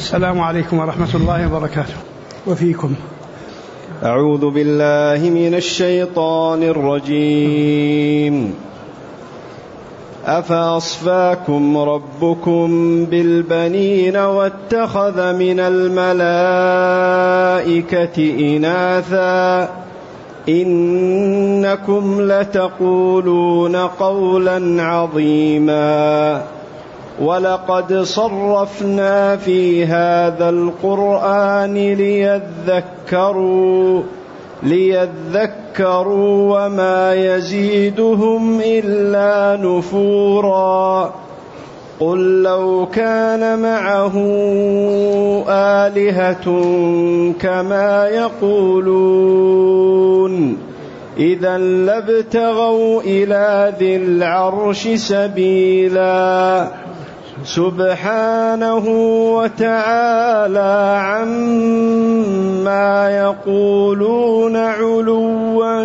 السلام عليكم ورحمة الله وبركاته. وفيكم. أعوذ بالله من الشيطان الرجيم. أفأصفاكم ربكم بالبنين واتخذ من الملائكة إناثا إنكم لتقولون قولا عظيما ولقد صرفنا في هذا القرآن ليذكروا وما يزيدهم إلا نفورا. قل لو كان معه آلهة كما يقولون إذا لابتغوا إلى ذي العرش سبيلا سبحانه وتعالى عما يقولون علوا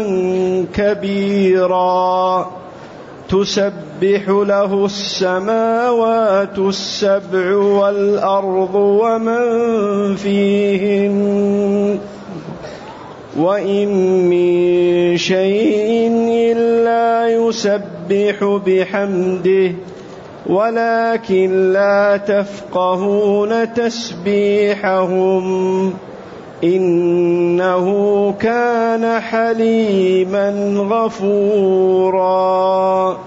كبيرا. تسبح له السماوات السبع والأرض ومن فيهن وإن من شيء إلا يسبح بحمده ولكن لا تفقهون تسبيحهم إنه كان حليما غفورا.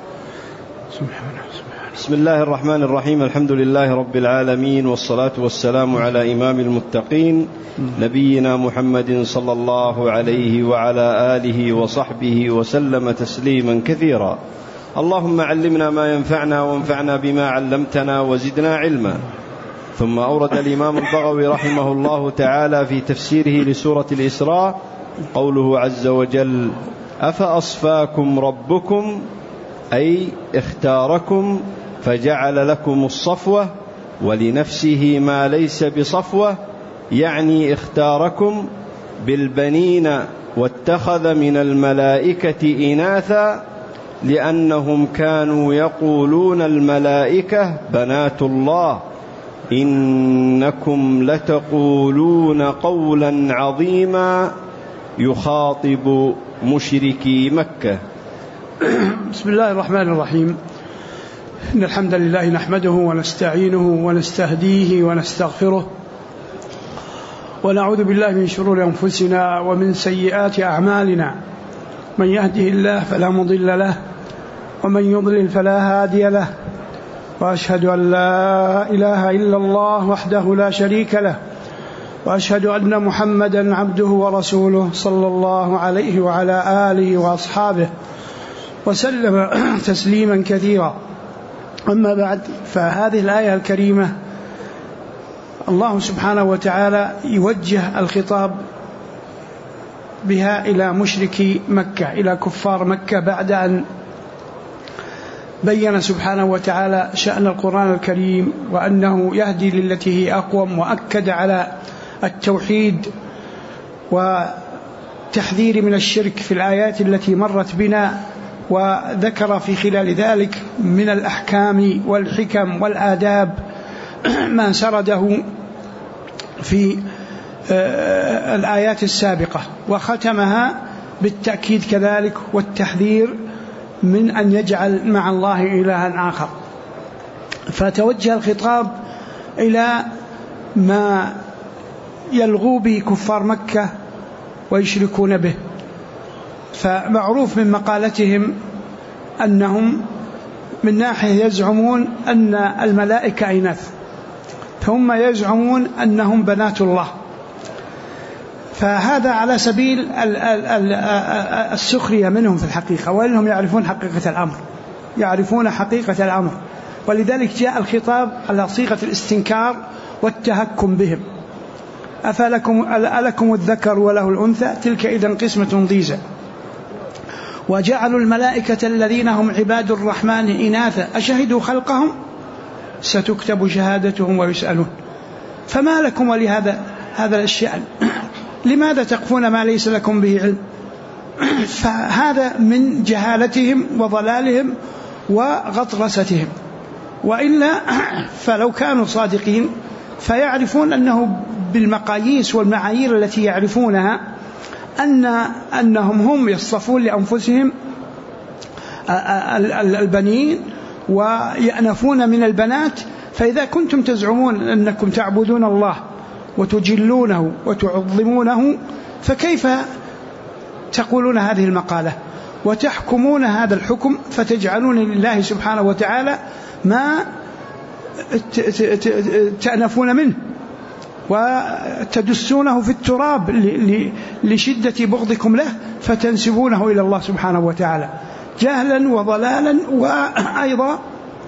بسم الله الرحمن الرحيم. الحمد لله رب العالمين، والصلاة والسلام على إمام المتقين نبينا محمد صلى الله عليه وعلى آله وصحبه وسلم تسليما كثيرا. اللهم علمنا ما ينفعنا وانفعنا بما علمتنا وزدنا علما. ثم أورد الإمام البغوي رحمه الله تعالى في تفسيره لسورة الإسراء قوله عز وجل: أفأصفاكم ربكم، أي اختاركم فجعل لكم الصفوة ولنفسه ما ليس بصفوة، يعني اختاركم بالبنين واتخذ من الملائكة إناثا، لأنهم كانوا يقولون الملائكة بنات الله إنكم لتقولون قولا عظيما، يخاطب مشركي مكة. بسم الله الرحمن الرحيم. إن الحمد لله نحمده ونستعينه ونستهديه ونستغفره، ونعوذ بالله من شرور أنفسنا ومن سيئات أعمالنا. من يهده الله فلا مضل له ومن يضلل فلا هادي له، وأشهد أن لا إله إلا الله وحده لا شريك له، وأشهد أن محمدا عبده ورسوله صلى الله عليه وعلى آله وأصحابه وسلم تسليما كثيرا. أما بعد، فهذه الآية الكريمة الله سبحانه وتعالى يوجه الخطاب بها إلى مشركي مكة، إلى كفار مكة، بعد أن بين سبحانه وتعالى شأن القرآن الكريم وأنه يهدي للتي هي أقوم، وأكد على التوحيد وتحذير من الشرك في الآيات التي مرت بنا، وذكر في خلال ذلك من الأحكام والحكم والآداب ما سرده في الآيات السابقة، وختمها بالتأكيد كذلك والتحذير من أن يجعل مع الله إلها آخر. فتوجه الخطاب إلى ما يلغو به كفار مكة ويشركون به. فمعروف من مقالتهم أنهم من ناحية يزعمون أن الملائكة إناث، ثم يزعمون أنهم بنات الله. فهذا على سبيل السخرية منهم في الحقيقة، وإنهم يعرفون حقيقة الأمر، يعرفون حقيقة الأمر، ولذلك جاء الخطاب على صيغة الاستنكار والتهكم بهم. ألكم الذكر وله الأنثى تلك إذن قسمة ضيزى، وجعلوا الملائكة الذين هم عباد الرحمن إناثا أشهدوا خلقهم ستكتب شهادتهم ويسألون. فما لكم ولهذا الشأن؟ لماذا تقفون ما ليس لكم به علم؟ فهذا من جهالتهم وضلالهم وغطرستهم. وإلا فلو كانوا صادقين فيعرفون أنه بالمقاييس والمعايير التي يعرفونها أنهم هم يصطفون لأنفسهم البنين ويأنفون من البنات. فإذا كنتم تزعمون أنكم تعبدون الله وتجلونه وتعظمونه، فكيف تقولون هذه المقالة وتحكمون هذا الحكم فتجعلون لله سبحانه وتعالى ما تأنفون منه وتدسونه في التراب لشدة بغضكم له فتنسبونه إلى الله سبحانه وتعالى جهلا وضلالا، وأيضا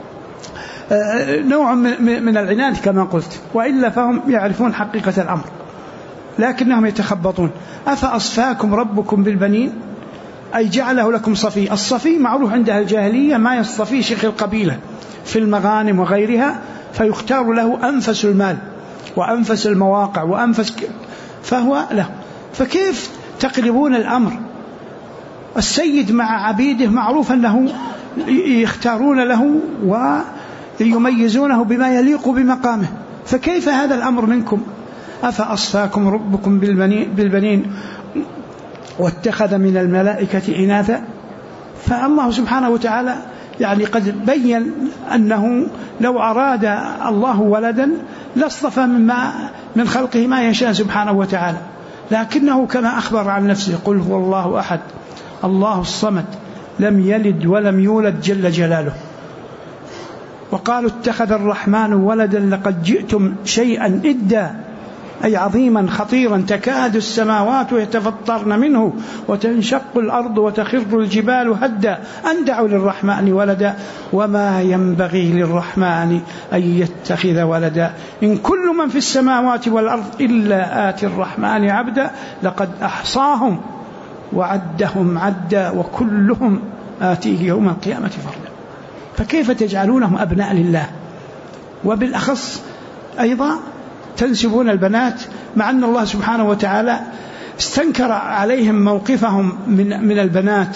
نوع من العناد كما قلت. وإلا فهم يعرفون حقيقة الأمر لكنهم يتخبطون. أفأصفاكم ربكم بالبنين أي جعله لكم صفي. الصفي معروف عندها الجاهلية ما يصطفي شيخ القبيلة في المغانم وغيرها، فيختار له أنفس المال وأنفس المواقع وأنفس فهو له. فكيف تقلبون الأمر؟ السيد مع عبيده معروف أنه يختارون له ويميزونه بما يليق بمقامه، فكيف هذا الأمر منكم؟ أفأصفاكم ربكم بالبنين واتخذ من الملائكة إناثا. فالله سبحانه وتعالى يعني قد بين أنه لو أراد الله ولدا لاصطفى من خلقه ما يشاء سبحانه وتعالى، لكنه كما أخبر عن نفسه قل هو الله أحد الله الصمد لم يلد ولم يولد جل جلاله. وقالوا اتخذ الرحمن ولدا لقد جئتم شيئا إدا أي عظيما خطيرا تكاد السماوات يتفطرن منه وتنشق الأرض وتخر الجبال هدا أن دعوا للرحمن ولدا وما ينبغي للرحمن أن يتخذ ولدا إن كل من في السماوات والأرض إلا آتي الرحمن عبدا لقد أحصاهم وعدهم عدا وكلهم آتيه يوم القيامة فردا. فكيف تجعلونهم أبناء لله؟ وبالأخص أيضا تنسبون البنات مع أن الله سبحانه وتعالى استنكر عليهم موقفهم من البنات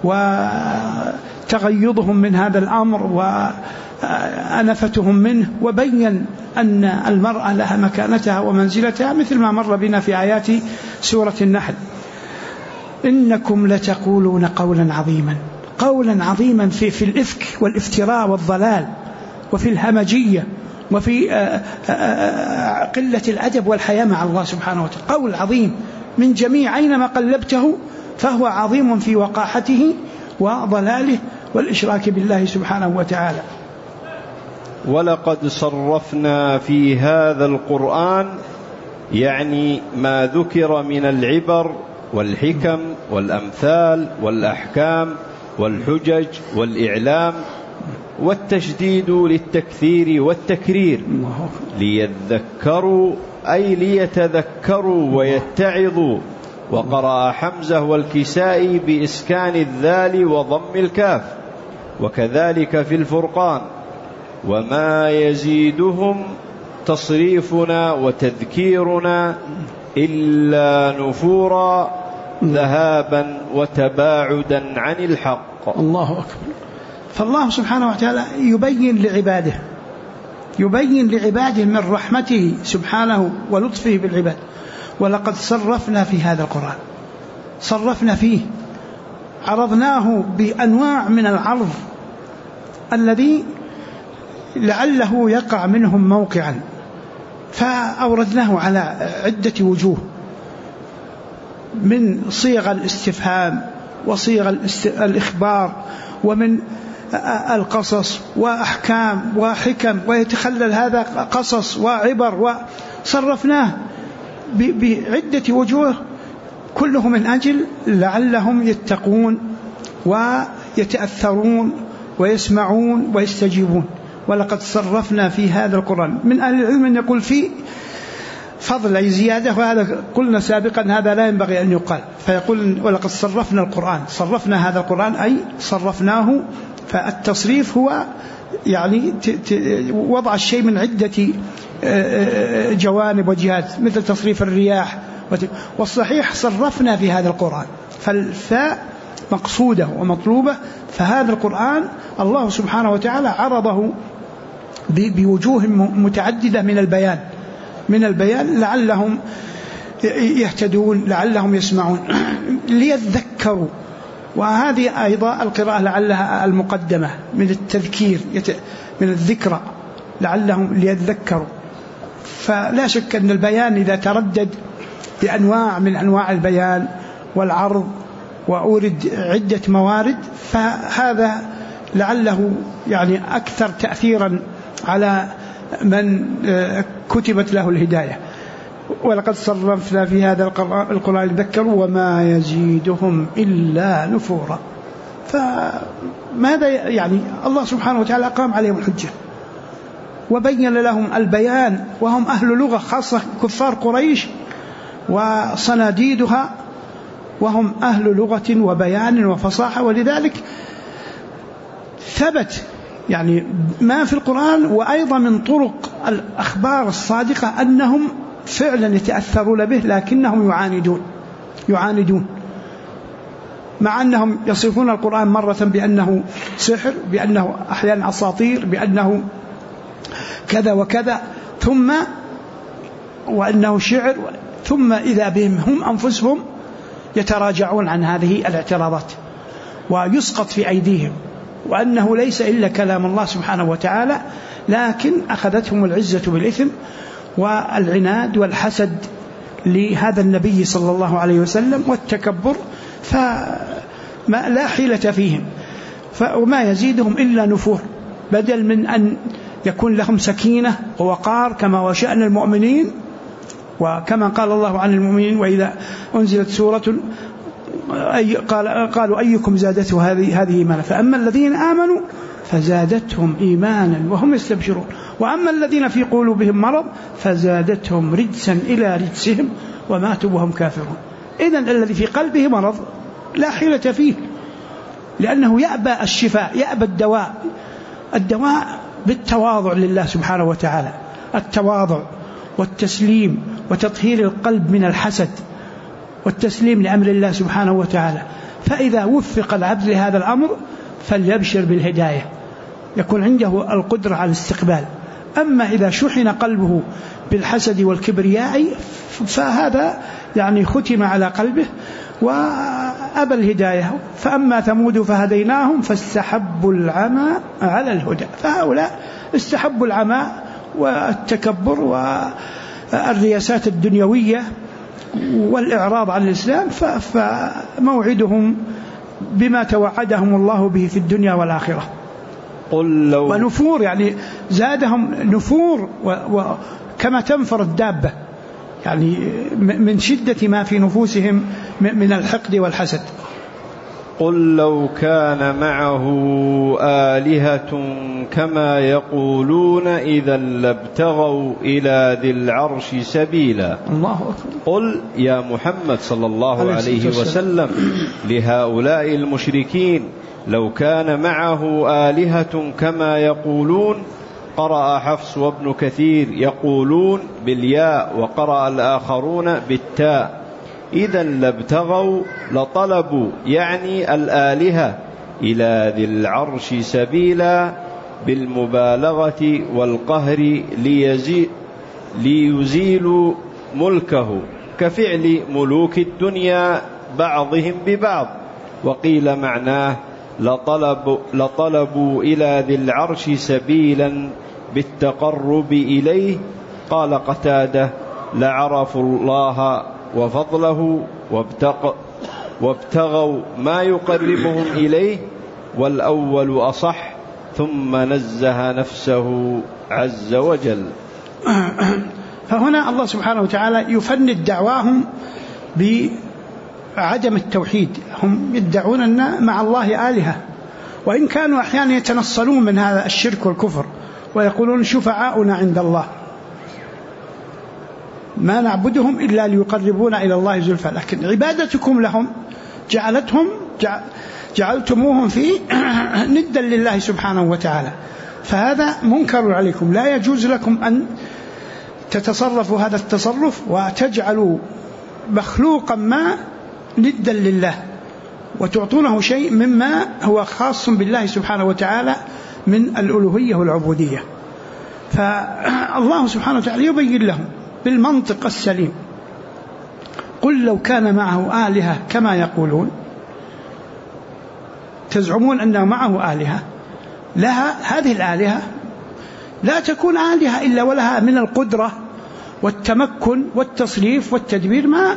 وتغيظهم من هذا الأمر وأنفتهم منه، وبين أن المرأة لها مكانتها ومنزلتها مثل ما مر بنا في آيات سورة النحل. إنكم لتقولون قولا عظيما، قولا عظيما في الإفك والافتراء والضلال وفي الهمجية وفي قلة الأدب والحياة مع الله سبحانه وتعالى. قول عظيم من جميع أينما قلبته فهو عظيم في وقاحته وضلاله والإشراك بالله سبحانه وتعالى. ولقد صرفنا في هذا القرآن يعني ما ذكر من العبر والحكم والأمثال والأحكام والحجج والإعلام والتشديد للتكثير والتكرير ليذكروا أي ليتذكروا ويتعظوا. وقرأ حمزة والكسائي بإسكان الذال وضم الكاف، وكذلك في الفرقان وما يزيدهم تصريفنا وتذكيرنا إلا نفورا ذهابا وتباعدا عن الحق. الله أكبر. فالله سبحانه وتعالى يبين لعباده من رحمته سبحانه ولطفه بالعباد. ولقد صرفنا في هذا القرآن، صرفنا فيه، عرضناه بأنواع من العرض الذي لعله يقع منهم موقعا، فأوردناه على عدة وجوه من صيغ الاستفهام وصيغ الإخبار ومن القصص وأحكام وحكم، ويتخلل هذا قصص وعبر، وصرفناه بعدة وجوه كله من أجل لعلهم يتقون ويتأثرون ويسمعون ويستجيبون. ولقد صرفنا في هذا القرآن. من أهل العلم أن يقول فيه فضل أي زيادة، وهذا قلنا سابقا هذا لا ينبغي أن يقال، فيقول ولقد صرفنا القرآن، صرفنا هذا القرآن أي صرفناه. فالتصريف هو يعني وضع الشيء من عدة جوانب وجهات، مثل تصريف الرياح. والصحيح صرفنا في هذا القرآن، فالفاء مقصودة ومطلوبة. فهذا القرآن الله سبحانه وتعالى عرضه بوجوه متعددة من البيان، من البيان لعلهم يهتدون، لعلهم يسمعون، ليذكروا. وهذه أيضا القراءة لعلها المقدمة من التذكير، من الذكرى، لعلهم ليذكروا. فلا شك أن البيان إذا تردد بأنواع من أنواع البيان والعرض وأورد عدة موارد، فهذا لعله يعني أكثر تأثيرا على من كتبت له الهداية. ولقد صرفنا في هذا القرآن ذكروا وما يزيدهم إلا نفورا. فماذا يعني الله سبحانه وتعالى قام عليهم الحجة وبين لهم البيان، وهم أهل لغة، خاصة كفار قريش وصناديدها، وهم أهل لغة وبيان وفصاحة. ولذلك ثبت يعني ما في القرآن وأيضا من طرق الأخبار الصادقة أنهم فعلا يتأثرون به، لكنهم يعاندون مع أنهم يصفون القرآن مرة بأنه سحر، بأنه أحيانا أساطير، بأنه كذا وكذا، ثم وأنه شعر، ثم إذا بهم هم أنفسهم يتراجعون عن هذه الاعتراضات ويسقط في أيديهم، وأنه ليس إلا كلام الله سبحانه وتعالى، لكن أخذتهم العزة بالإثم والعناد والحسد لهذا النبي صلى الله عليه وسلم والتكبر، فما لا حيلة فيهم. وما يزيدهم إلا نفور، بدل من أن يكون لهم سكينة ووقار كما هو شأن المؤمنين، وكما قال الله عن المؤمنين وإذا أنزلت سورة قالوا أيكم زادته هذه إيمانا، فأما الذين آمنوا فزادتهم إيمانا وهم يستبشرون، وأما الذين في قلوبهم مرض فزادتهم رجسا إلى رجسهم وماتوا وهم كافرون. إذن الذي في قلبه مرض لا حيلة فيه، لأنه يأبى الشفاء، يأبى الدواء بالتواضع لله سبحانه وتعالى، التواضع والتسليم وتطهير القلب من الحسد والتسليم لأمر الله سبحانه وتعالى. فإذا وفق العبد لهذا الأمر فليبشر بالهداية، يكون عنده القدرة على الاستقبال. أما إذا شحن قلبه بالحسد والكبرياء فهذا يعني ختم على قلبه وأبى الهداية. فأما ثمود فهديناهم فاستحبوا العمى على الهدى، فهؤلاء استحبوا العمى والتكبر والرياسات الدنيوية والإعراض عن الإسلام، فموعدهم بما توعدهم الله به في الدنيا والآخرة. ونفور يعني زادهم نفور، وكما تنفر الدابة يعني من شدة ما في نفوسهم من الحقد والحسد. قل لو كان معه آلهة كما يقولون إذا لابتغوا إلى ذي العرش سبيلا. الله أكبر. قل يا محمد صلى الله عليه وسلم لهؤلاء المشركين لو كان معه آلهة كما يقولون. قرأ حفص وابن كثير يقولون بالياء، وقرأ الآخرون بالتاء. إذا لابتغوا لطلبوا يعني الآلهة إلى ذي العرش سبيلا بالمبالغة والقهر ليزيلوا ملكه، كفعل ملوك الدنيا بعضهم ببعض. وقيل معناه لطلبوا إلى ذي العرش سبيلا بالتقرب إليه. قال قتادة لعرفوا الله وفضله وابتغوا ما يقربهم إليه، والأول أصح، ثم نزه نفسه عز وجل. فهنا الله سبحانه وتعالى يفند دعواهم بعدم التوحيد. هم يدعون أن مع الله آلهة، وإن كانوا أحيانا يتنصلون من هذا الشرك والكفر ويقولون شفعاؤنا عند الله، ما نعبدهم إلا ليقربونا إلى الله زلفى، لكن عبادتكم لهم جعلتموهم في ندا لله سبحانه وتعالى، فهذا منكر عليكم. لا يجوز لكم أن تتصرفوا هذا التصرف وتجعلوا مخلوقا ما ندا لله وتعطونه شيء مما هو خاص بالله سبحانه وتعالى من الألوهية والعبودية. فالله سبحانه وتعالى يبين لهم بالمنطق السليم. قل لو كان معه آلهة كما يقولون، تزعمون أن معه آلهة، لها هذه الآلهة لا تكون آلهة إلا ولها من القدرة والتمكن والتصريف والتدبير ما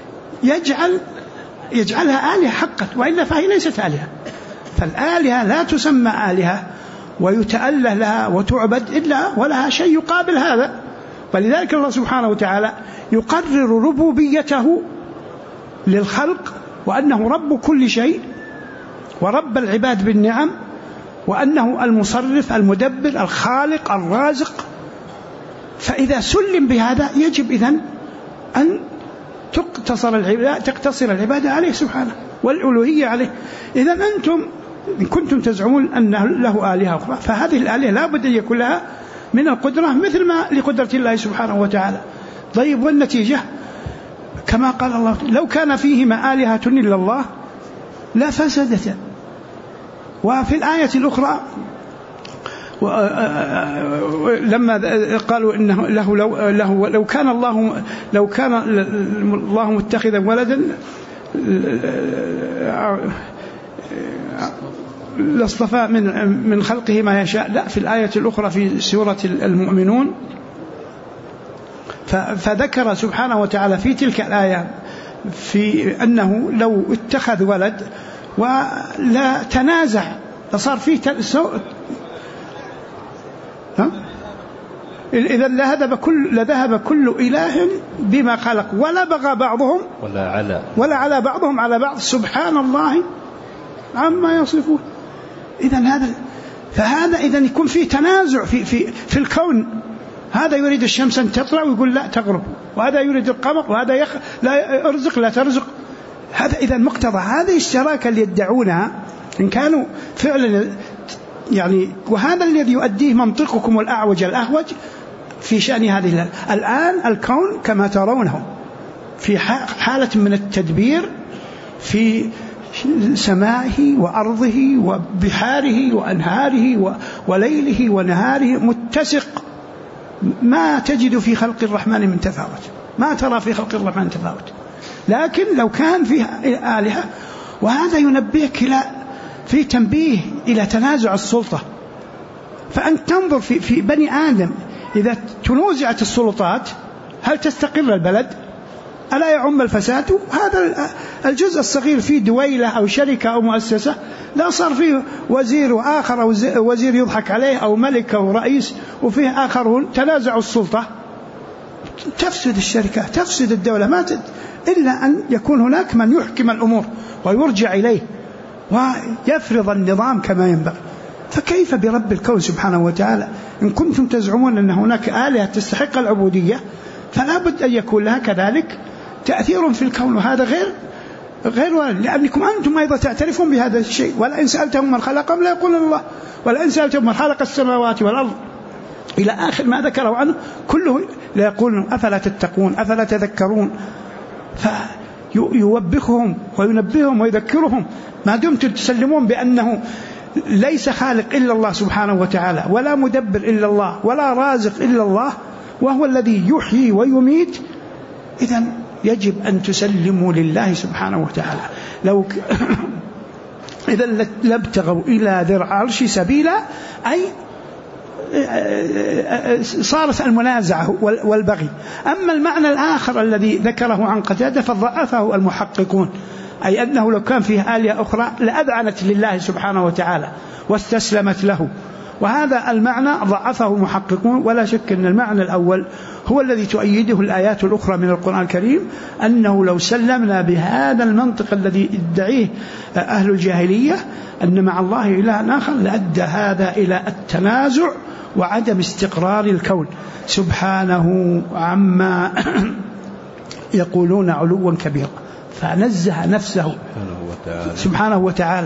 يجعلها آلهة حقا، وإلا فهي ليست آلهة. فالآلهة لا تسمى آلهة ويتأله لها وتعبد إلا ولها شيء يقابل هذا. ولذلك الله سبحانه وتعالى يقرر ربوبيته للخلق، وأنه رب كل شيء ورب العباد بالنعم، وأنه المصرف المدبر الخالق الرازق. فإذا سلم بهذا يجب إذن أن تقتصر العبادة عليه سبحانه والألوهية عليه. إذن أنتم إن كنتم تزعمون أن له آلهة أخرى، فهذه الآلهة لا بد أن يكون لها من القدرة مثل ما لقدرة الله سبحانه وتعالى. طيب، والنتيجة كما قال الله: لو كان فيهما آلهة إلا الله لفسدتا. وفي الآية الأخرى لما قالوا إنه لو كان الله متخذا ولدا لاصطفى من خلقه ما يشاء. لا، في الآية الأخرى في سورة المؤمنون فذكر سبحانه وتعالى في تلك الآية في أنه لو اتخذ ولد ولا تنازع فصار فيه إذا لذهب كل إله بما خلق ولا بغى بعضهم ولا على بعضهم على بعض سبحان الله عما يصفون. فهذا إذا يكون فيه تنازع في الكون. هذا يريد الشمس أن تطلع ويقول لا تغرب، وهذا يريد القمر، وهذا لا أرزق لا ترزق. هذا إذا مقتضى هذه الشراكة اللي يدعونها إن كانوا فعلا يعني. وهذا الذي يؤديه منطقكم الأعوج الأهوج في شأن هذه الآن الكون كما ترونه في حالة من التدبير في سمائه وأرضه وبحاره وأنهاره وليله ونهاره متسق. ما تجد في خلق الرحمن من تفاوت، ما ترى في خلق الرحمن تفاوت. لكن لو كان فيها آلهة، وهذا ينبهك في تنبيه إلى تنازع السلطة. فأنت تنظر في بني آدم إذا تنوزعت السلطات هل تستقر البلد؟ ألا يعم الفساد؟ هذا الجزء الصغير في دويلة أو شركة أو مؤسسة لا صار فيه وزير وآخر أو وزير يضحك عليه أو ملك أو رئيس وفيه آخرون تنازعوا السلطة، تفسد الشركة تفسد الدولة إلا أن يكون هناك من يحكم الأمور ويرجع إليه ويفرض النظام كما ينبغي. فكيف برب الكون سبحانه وتعالى؟ إن كنتم تزعمون أن هناك آلهة تستحق العبودية فلا بد أن يكون لها كذلك تأثير في الكون، وهذا غير لأنكم أنتم أيضا تعترفون بهذا الشيء. ولئن سألتهم من خلقهم لا يقولون الله، ولئن سألتهم من خلق السماوات والأرض إلى آخر ما ذكروا عنه كله لا يقولون أفلا تتقون أفلا تذكرون. فيوبخهم وينبههم ويذكرهم ما دمتم تسلمون بأنه ليس خالق إلا الله سبحانه وتعالى، ولا مدبر إلا الله، ولا رازق إلا الله، وهو الذي يحيي ويميت. إذن يجب أن تسلموا لله سبحانه وتعالى. إذن لابتغوا إلى ذي العرش سبيلا، أي صارت المنازعة والبغي. أما المعنى الآخر الذي ذكره عن قتادة فضعفه المحققون، أي أنه لو كان فيه آلهة أخرى لأذعنت لله سبحانه وتعالى واستسلمت له، وهذا المعنى ضعفه المحققون. ولا شك أن المعنى الأول هو الذي تؤيده الآيات الأخرى من القرآن الكريم، أنه لو سلمنا بهذا المنطق الذي يدعيه أهل الجاهلية أن مع الله إله آخر لأدى هذا إلى التنازع وعدم استقرار الكون سبحانه عما يقولون علوا كبيرا. فنزه نفسه سبحانه وتعالى.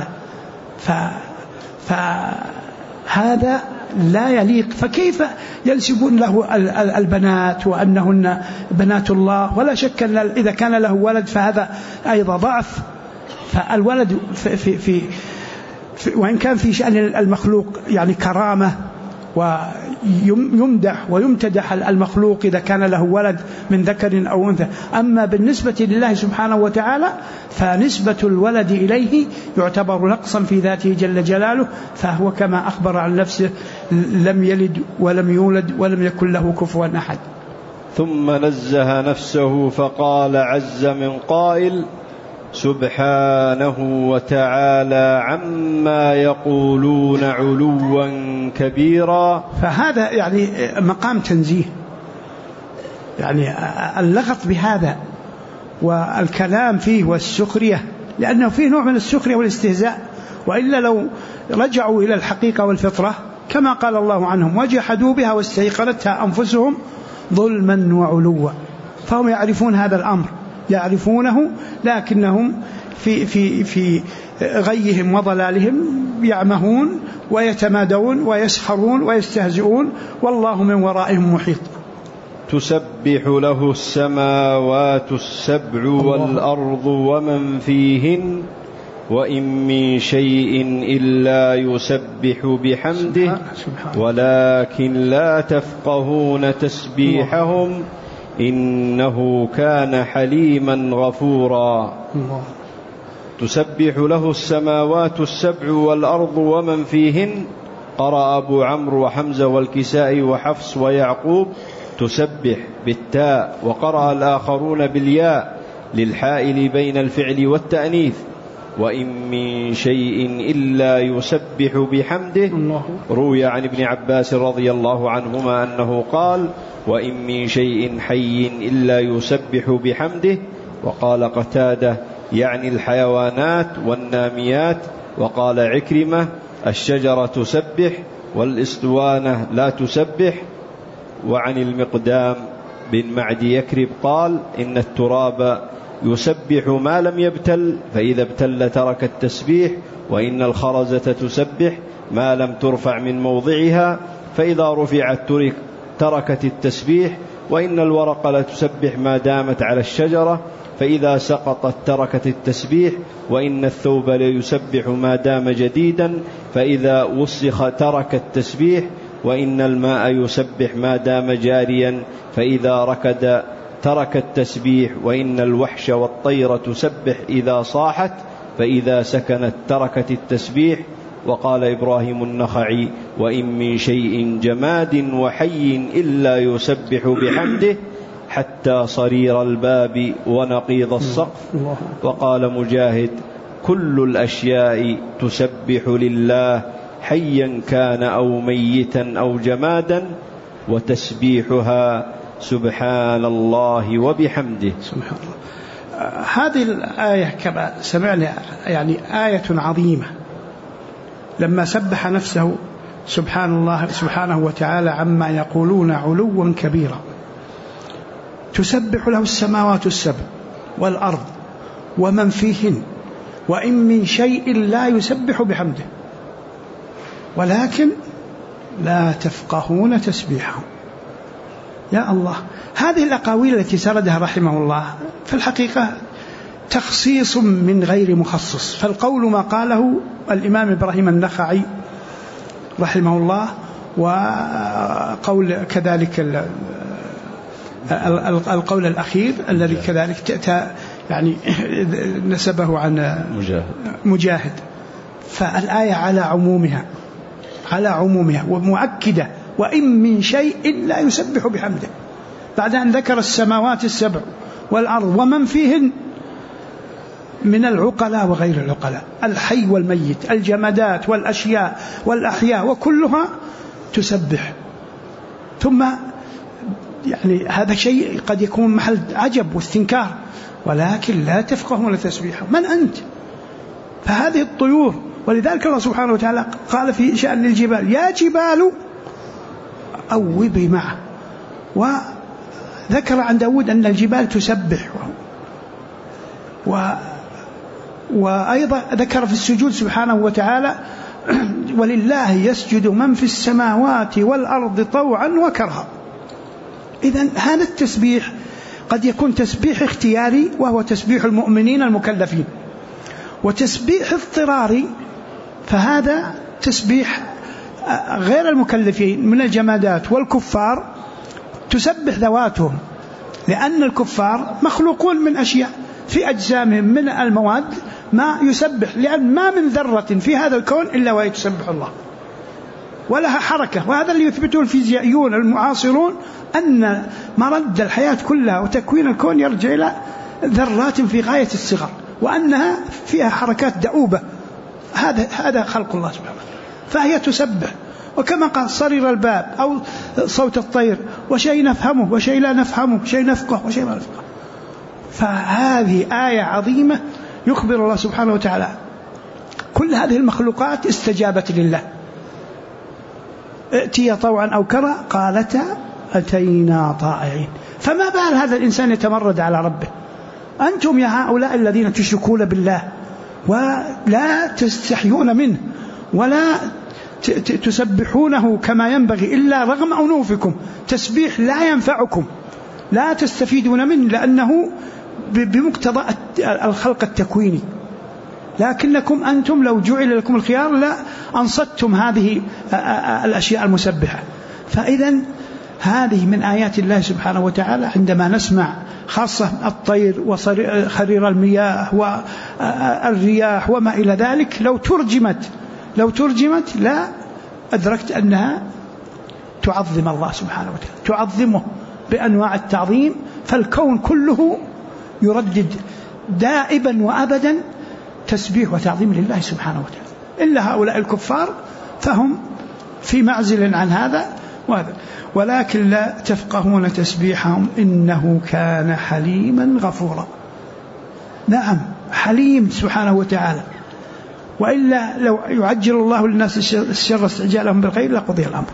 فهذا لا يليق. فكيف ينسبون له البنات وأنهن بنات الله؟ ولا شك أن إذا كان له ولد فهذا أيضا ضعف. فالولد وإن كان في شأن المخلوق يعني كرامة يمدح ويمتدح المخلوق إذا كان له ولد من ذكر أو أنثى. أما بالنسبة لله سبحانه وتعالى فنسبة الولد إليه يعتبر نقصا في ذاته جل جلاله، فهو كما أخبر عن نفسه لم يلد ولم يولد ولم يكن له كفوا أحد. ثم نزه نفسه فقال عز من قائل: سبحانه وتعالى عما يقولون علوا كبيرا. فهذا يعني مقام تنزيه، يعني اللغط بهذا والكلام فيه والسخرية، لأنه فيه نوع من السخرية والاستهزاء، وإلا لو رجعوا إلى الحقيقة والفطرة كما قال الله عنهم: وجحدوا بها واستيقنتها أنفسهم ظلما وعلوا. فهم يعرفون هذا الأمر، يعرفونه، لكنهم في غيهم وضلالهم يعمهون ويتمادون ويسخرون ويستهزئون، والله من ورائهم محيط. تسبح له السماوات السبع والأرض ومن فيهن وإن من شيء إلا يسبح بحمده ولكن لا تفقهون تسبيحهم إنه كان حليما غفورا. تسبح له السماوات السبع والأرض ومن فيهن. قرأ أبو عمرو وحمزة والكسائي وحفص ويعقوب تسبح بالتاء، وقرأ الآخرون بالياء للحائل بين الفعل والتأنيث. وإن من شيء إلا يسبح بحمده. روي عن ابن عباس رضي الله عنهما أنه قال: وإن من شيء حي إلا يسبح بحمده. وقال قتادة: يعني الحيوانات والناميات. وقال عكرمة: الشجرة تسبح والإسطوانة لا تسبح. وعن المقدام بن معدي يكرب قال: إن التراب يسبح ما لم يبتل، فإذا ابتل ترك التسبيح. وإن الخرزة تسبح ما لم ترفع من موضعها، فإذا رفعت تركت التسبيح. وإن الورق لا تسبح ما دامت على الشجرة، فإذا سقطت تركت التسبيح. وإن الثوب لا يسبح ما دام جديدا، فإذا وسخ ترك التسبيح. وإن الماء يسبح ما دام جاريا، فإذا ركد ترك التسبيح. وإن الوحش والطير تسبح إذا صاحت، فإذا سكنت تركت التسبيح. وقال إبراهيم النخعي: وإن من شيء جماد وحي إلا يسبح بحمده حتى صرير الباب ونقيض السقف. وقال مجاهد: كل الأشياء تسبح لله حيا كان أو ميتا أو جمادا، وتسبيحها سبحان الله وبحمده. سبحان الله. هذه الآية كما سمعنا يعني آية عظيمة، لما سبح نفسه سبحان الله سبحانه وتعالى عما يقولون علوا كبيرا. تسبح له السماوات السبع والأرض ومن فيهن وإن من شيء لا يسبح بحمده ولكن لا تفقهون تسبيحهم. يا الله، هذه الأقاويل التي سردها رحمه الله في الحقيقة تخصيص من غير مخصص. فالقول ما قاله الإمام إبراهيم النخعي رحمه الله، وقول كذلك القول الأخير الذي كذلك يعني نسبه عن مجاهد. فالآية على عمومها ومؤكدة: وإن من شيء لا يسبح بحمده، بعد أن ذكر السماوات السبع والأرض ومن فيهن من العقلاء وغير العقلاء، الحي والميت، الجمادات والأشياء والأحياء، وكلها تسبح. ثم يعني هذا شيء قد يكون محل عجب واستنكار، ولكن لا تفقهون تسبيحه. من أنت؟ فهذه الطيور. ولذلك الله سبحانه وتعالى قال في شأن الجبال: يا جبال أوبي معه. وذكر عن داود أن الجبال تسبح. وأيضا ذكر في السجود سبحانه وتعالى: ولله يسجد من في السماوات والأرض طوعا وكرها. إذن هذا التسبيح قد يكون تسبيح اختياري وهو تسبيح المؤمنين المكلفين، وتسبيح اضطراري فهذا تسبيح غير المكلفين من الجمادات والكفار تسبح ذواتهم، لأن الكفار مخلوقون من أشياء في أجسامهم من المواد ما يسبح، لأن ما من ذرة في هذا الكون إلا وهي تسبح الله ولها حركة. وهذا اللي يثبته الفيزيائيون المعاصرون، أن مرد الحياة كلها وتكوين الكون يرجع إلى ذرات في غاية الصغر، وأنها فيها حركات دؤوبة. هذا خلق الله سبحانه، فهي تسبح. وكما قال صرير الباب أو صوت الطير، وشيء نفهمه وشيء لا نفهمه، شيء نفقه وشيء ما نفقه. فهذه آية عظيمة يخبر الله سبحانه وتعالى كل هذه المخلوقات استجابت لله، ائتي طوعا أو كرها قالتا أتينا طائعين. فما بال هذا الإنسان يتمرد على ربه؟ أنتم يا هؤلاء الذين تشركون بالله ولا تستحيون منه ولا تسبحونه كما ينبغي إلا رغم أنوفكم، تسبيح لا ينفعكم، لا تستفيدون منه لأنه بمقتضى الخلق التكويني. لكنكم أنتم لو جعل لكم الخيار لا أنصتم هذه الأشياء المسبحة. فإذا هذه من آيات الله سبحانه وتعالى. عندما نسمع خاصة الطير وخرير المياه والرياح وما إلى ذلك، لو ترجمت لا أدركت أنها تعظم الله سبحانه وتعالى، تعظمه بأنواع التعظيم. فالكون كله يردد دائبا وأبدا تسبيح وتعظيم لله سبحانه وتعالى، إلا هؤلاء الكفار فهم في معزل عن هذا وهذا. ولكن لا تفقهون تسبيحهم إنه كان حليما غفورا. نعم حليم سبحانه وتعالى، وإلا لو يعجل الله للناس الشر استعجالهم بالخير لقضي الأمر.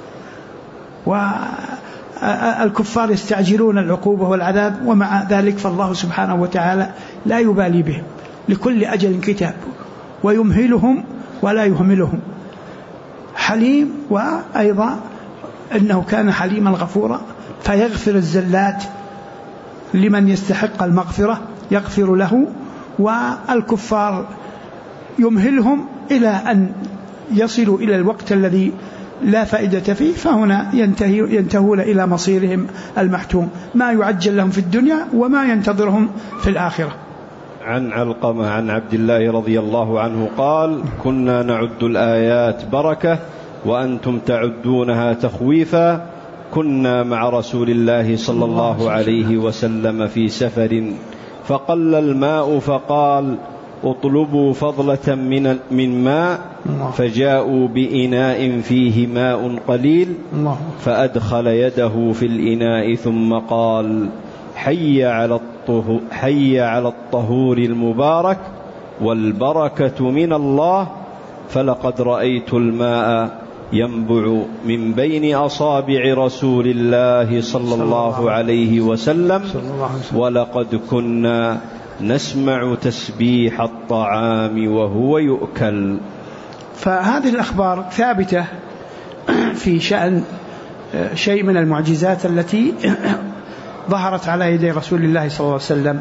والكفار يستعجلون العقوبة والعذاب، ومع ذلك فالله سبحانه وتعالى لا يبالي بهم، لكل أجل كتاب، ويمهلهم ولا يهملهم. حليم، وأيضا أنه كان حليما غفورا، فيغفر الزلات لمن يستحق المغفرة يغفر له، والكفار يمهلهم إلى أن يصلوا إلى الوقت الذي لا فائدة فيه، فهنا ينتهون إلى مصيرهم المحتوم، ما يعجل لهم في الدنيا وما ينتظرهم في الآخرة. عن علقمة عن عبد الله رضي الله عنه قال: كنا نعد الآيات بركة وأنتم تعدونها تخويفا. كنا مع رسول الله صلى الله عليه وسلم في سفر فقل الماء فقال: اطلبوا فضلة من ماء، فجاءوا بإناء فيه ماء قليل، فأدخل يده في الإناء ثم قال: حي على الطهور المبارك والبركة من الله، فلقد رأيت الماء ينبع من بين أصابع رسول الله صلى الله عليه وسلم، ولقد كنا نسمع تسبيح الطعام وهو يؤكل. فهذه الأخبار ثابتة في شأن شيء من المعجزات التي ظهرت على يدي رسول الله صلى الله عليه وسلم.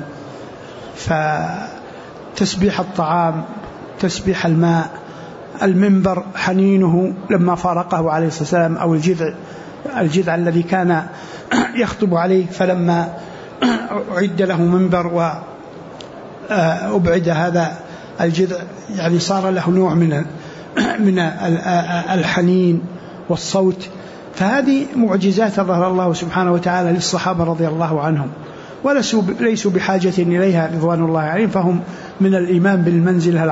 فتسبيح الطعام، تسبيح الماء، المنبر حنينه لما فارقه عليه الصلاة والسلام، أو الجذع الذي كان يخطب عليه، فلما أعد له منبر وأبعد هذا الجذع يعني صار له نوع من الحنين والصوت. فهذه معجزات ظهر الله سبحانه وتعالى للصحابة رضي الله عنهم، وليسوا بحاجة إليها رضوان الله عليهم، فهم من الإيمان بالمنزلة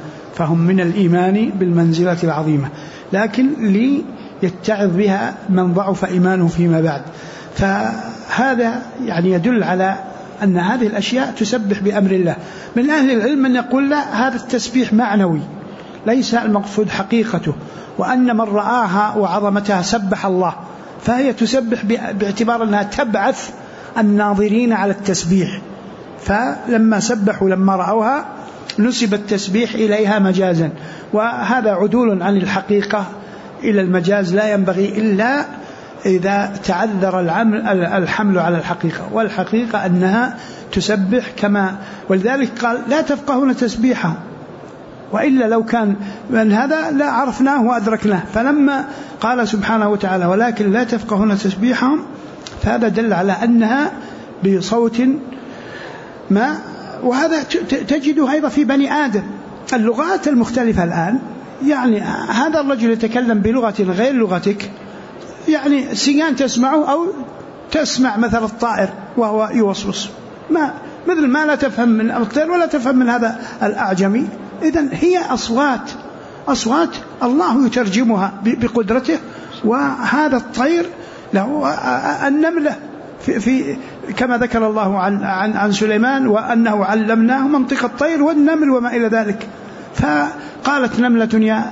العظيمة، لكن ليتعظ بها من ضعف إيمانه فيما بعد. فهذا يعني يدل على أن هذه الأشياء تسبح بأمر الله. من أهل العلم من يقول لا، هذا التسبيح معنوي ليس المقصود حقيقته، وأن من رآها وعظمتها سبح الله، فهي تسبح باعتبار أنها تبعث الناظرين على التسبيح. فلما سبحوا لما رأوها نسب التسبيح إليها مجازا، وهذا عدول عن الحقيقة إلى المجاز لا ينبغي إلا إذا تعذر الحمل على الحقيقة، والحقيقة أنها تسبح كما، ولذلك قال لا تفقهون تسبيحهم، وإلا لو كان من هذا لا عرفناه وأدركناه. فلما قال سبحانه وتعالى ولكن لا تفقهون تسبيحهم، فهذا دل على أنها بصوت ما. وهذا تجده أيضا في بني آدم. اللغات المختلفة الآن، يعني هذا الرجل يتكلم بلغة غير لغتك، يعني سيان تسمعه أو تسمع مثل الطائر وهو يوصوص، مثل ما لا تفهم من الطير ولا تفهم من هذا الأعجمي. إذن هي أصوات الله يترجمها بقدرته. وهذا الطير له النملة في كما ذكر الله عن سليمان وأنه علمناه منطق الطير والنمل وما إلى ذلك. فقالت نملة يا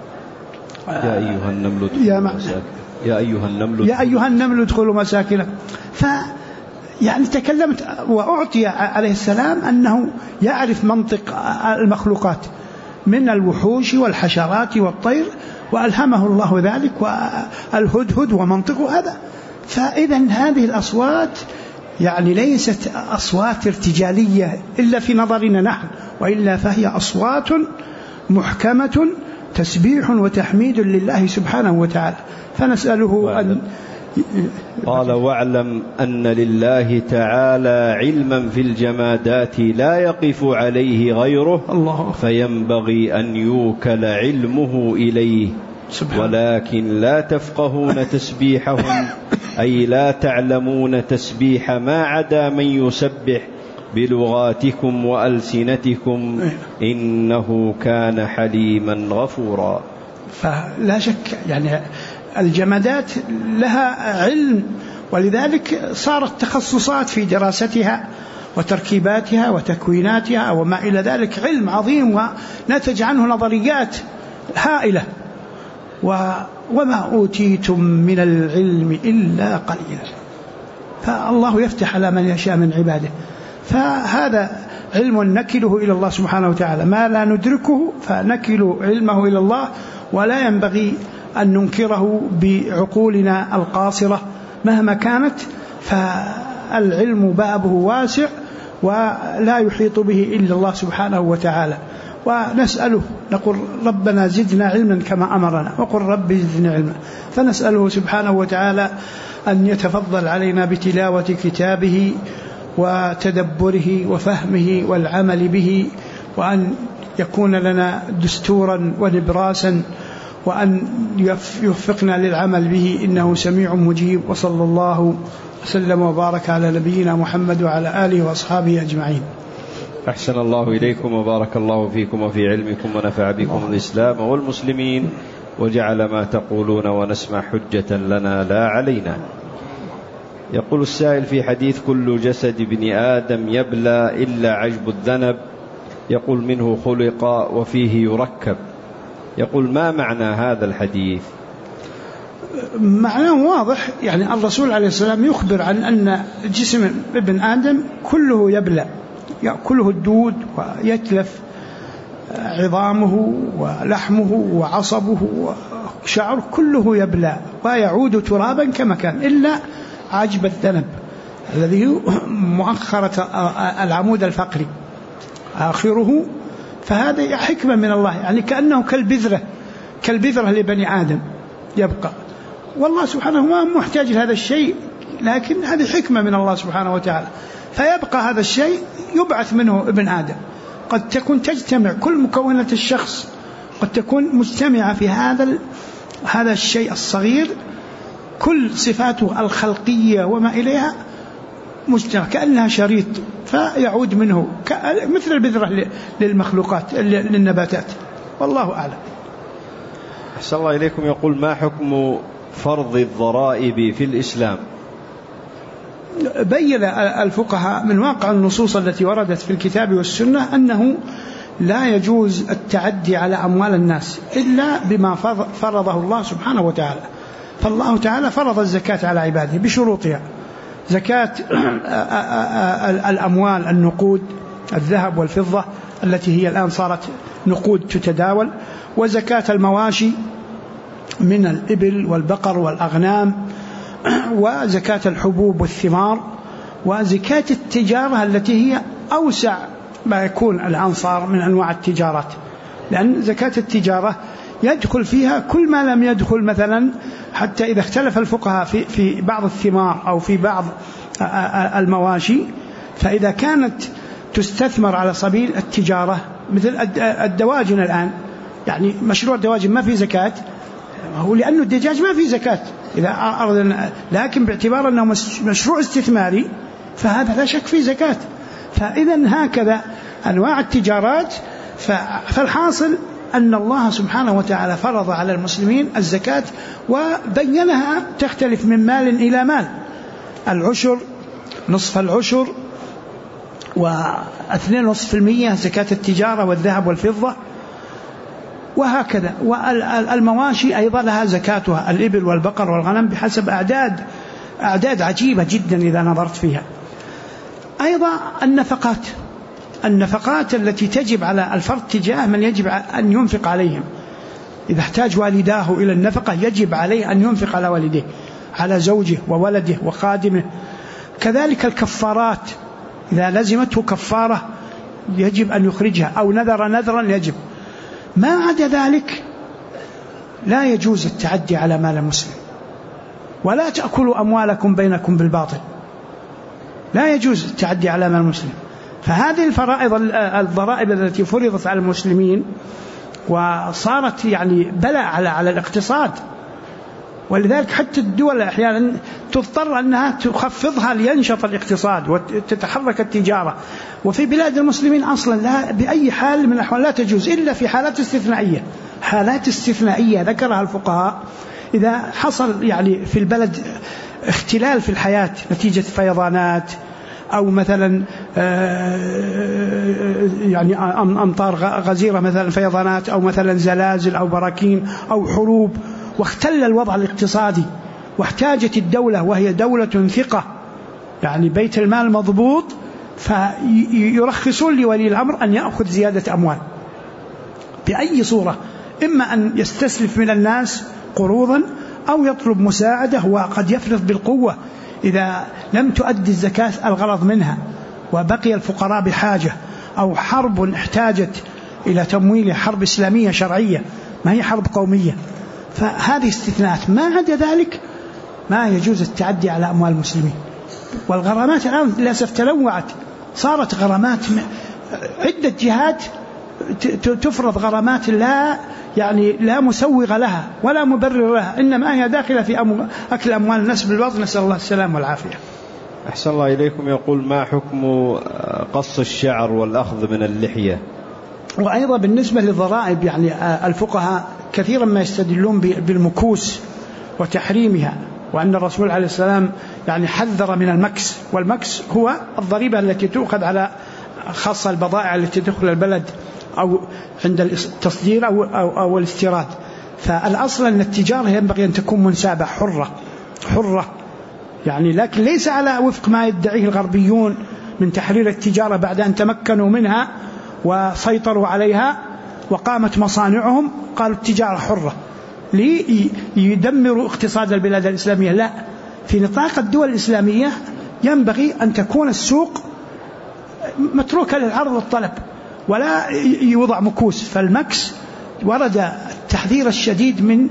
أيها النمل ادخلوا مساكنكم. يعني تكلمت، وأعطي عليه السلام أنه يعرف منطق المخلوقات من الوحوش والحشرات والطير، وألهمه الله ذلك، والهدهد ومنطقه هذا. فإذا هذه الأصوات يعني ليست أصوات ارتجالية إلا في نظرنا نحن، وإلا فهي أصوات محكمة تسبيح وتحميد لله سبحانه وتعالى. فنسأله أن قال واعلم أن لله تعالى علما في الجمادات لا يقف عليه غيره، الله فينبغي أن يوكل علمه إليه، ولكن لا تفقهون تسبيحهم، أي لا تعلمون تسبيح ما عدا من يسبح بلغاتكم وألسنتكم، إنه كان حليما غفورا. فلا شك يعني الجمادات لها علم، ولذلك صارت تخصصات في دراستها وتركيباتها وتكويناتها وما إلى ذلك، علم عظيم ونتج عنه نظريات هائلة. وما أوتيتم من العلم إلا قليلا. فالله يفتح على من يشاء من عباده. فهذا علم نكله إلى الله سبحانه وتعالى، ما لا ندركه فنكل علمه إلى الله، ولا ينبغي أن ننكره بعقولنا القاصرة مهما كانت. فالعلم بابه واسع ولا يحيط به إلا الله سبحانه وتعالى. ونسأله، نقول ربنا زدنا علما كما أمرنا، وقل رب زدنا علما. فنسأله سبحانه وتعالى أن يتفضل علينا بتلاوة كتابه وتدبره وفهمه والعمل به، وأن يكون لنا دستورا ونبراسا، وأن يوفقنا للعمل به، إنه سميع مجيب. وصلى الله وسلم وبارك على نبينا محمد وعلى آله وأصحابه أجمعين. أحسن الله إليكم وبارك الله فيكم وفي علمكم ونفع بكم الإسلام والمسلمين، وجعل ما تقولون ونسمع حجة لنا لا علينا. يقول السائل في حديث كل جسد ابن آدم يبلى إلا عجب الذنب، يقول منه خلق وفيه يركب، يقول ما معنى هذا الحديث؟ معناه واضح، يعني الرسول عليه السلام يخبر عن أن جسم ابن آدم كله يبلى، يأكله الدود ويتلف عظامه ولحمه وعصبه وشعره، كله يبلى ويعود ترابا كما كان، إلا عجب الذنب الذي مؤخرة العمود الفقري آخره. فهذا حكمة من الله، يعني كأنه كالبذرة لبني آدم يبقى، والله سبحانه ما محتاج لهذا الشيء، لكن هذه حكمة من الله سبحانه وتعالى. فيبقى هذا الشيء يبعث منه ابن آدم. قد تكون تجتمع كل مكونات الشخص، قد تكون مجتمعة في هذا الشيء الصغير، كل صفاته الخلقية وما إليها مجتمع كأنها شريط، فيعود منه مثل البذرة للمخلوقات للنباتات، والله أعلم. أحسن الله إليكم. يقول ما حكم فرض الضرائب في الإسلام؟ بين الفقهاء من واقع النصوص التي وردت في الكتاب والسنة أنه لا يجوز التعدي على أموال الناس إلا بما فرضه الله سبحانه وتعالى. فالله تعالى فرض الزكاة على عباده بشروطها: زكاة الأموال النقود الذهب والفضة التي هي الآن صارت نقود تتداول، وزكاة المواشي من الإبل والبقر والأغنام، وزكاة الحبوب والثمار، وزكاة التجارة التي هي أوسع ما يكون الآن صار من أنواع التجارات، لأن زكاة التجارة يدخل فيها كل ما لم يدخل، مثلا حتى إذا اختلف الفقهاء في بعض الثمار أو في بعض المواشي، فإذا كانت تستثمر على سبيل التجارة مثل الدواجن الآن، يعني مشروع الدواجن ما في زكاة، هو لأنه الدجاج ما في زكاة إذا أردنا، لكن باعتبار أنه مشروع استثماري فهذا لا شك في زكاة. فإذا هكذا أنواع التجارات. فالحاصل أن الله سبحانه وتعالى فرض على المسلمين الزكاة وبينها تختلف من مال إلى مال، العشر، نصف العشر، و2.5% زكاة التجارة والذهب والفضة، وهكذا. والمواشي أيضا لها زكاتها، الإبل والبقر والغنم بحسب أعداد عجيبة جدا إذا نظرت فيها. أيضا النفقات التي تجب على الفرد تجاه من يجب أن ينفق عليهم، إذا احتاج والداه إلى النفقة يجب عليه أن ينفق على والديه، على زوجه وولده وخادمه. كذلك الكفارات، إذا لزمته كفارة يجب أن يخرجها، أو نذرا يجب. ما عدا ذلك لا يجوز التعدي على مال المسلم، ولا تأكلوا أموالكم بينكم بالباطل، لا يجوز التعدي على مال المسلم. فهذه الضرائب التي فرضت على المسلمين وصارت يعني بلاء على الاقتصاد، ولذلك حتى الدول أحيانا تضطر أنها تخفضها لينشط الاقتصاد وتتحرك التجارة. وفي بلاد المسلمين أصلا لا بأي حال من الأحوال لا تجوز إلا في حالات استثنائية ذكرها الفقهاء، إذا حصل يعني في البلد اختلال في الحياة نتيجة فيضانات، أو مثلا يعني أمطار غزيرة مثلا فيضانات، أو مثلا زلازل أو براكين أو حروب، واختل الوضع الاقتصادي، واحتاجت الدولة وهي دولة ثقة يعني بيت المال مضبوط، فيرخصون لولي الأمر أن يأخذ زيادة أموال بأي صورة، إما أن يستسلف من الناس قروضا أو يطلب مساعدة، وقد يفرض بالقوة إذا لم تؤدي الزكاة الغرض منها وبقي الفقراء بحاجة، أو حرب احتاجت إلى تمويل، حرب إسلامية شرعية ما هي حرب قومية، فهذه استثناءات. ما عدا ذلك ما يجوز التعدي على أموال المسلمين. والغرامات الآن للأسف تنوعت، صارت غرامات عدة جهات تفرض غرامات لا مسوغ لها ولا مبرر لها، إنما هي داخلة في أكل أموال الناس بالباطل، نسأل الله السلام والعافية. أحسن الله إليكم. يقول: ما حكم قص الشعر والأخذ من اللحية؟ وأيضا بالنسبة للضرائب، يعني الفقهاء كثيرا ما يستدلون بالمكوس وتحريمها، وأن الرسول عليه السلام يعني حذر من المكس، والمكس هو الضريبة التي تؤخذ على خاصة البضائع التي تدخل البلد أو عند التصدير أو الاستيراد. فالأصل أن التجارة ينبغي أن تكون منسابة حرة يعني، لكن ليس على وفق ما يدعيه الغربيون من تحرير التجارة بعد أن تمكنوا منها وسيطروا عليها وقامت مصانعهم قالوا التجارة حرة ليدمروا اقتصاد البلاد الإسلامية. لا، في نطاق الدول الإسلامية ينبغي أن تكون السوق متروكة للعرض والطلب ولا يوضع مكوس. فالمكس ورد التحذير الشديد من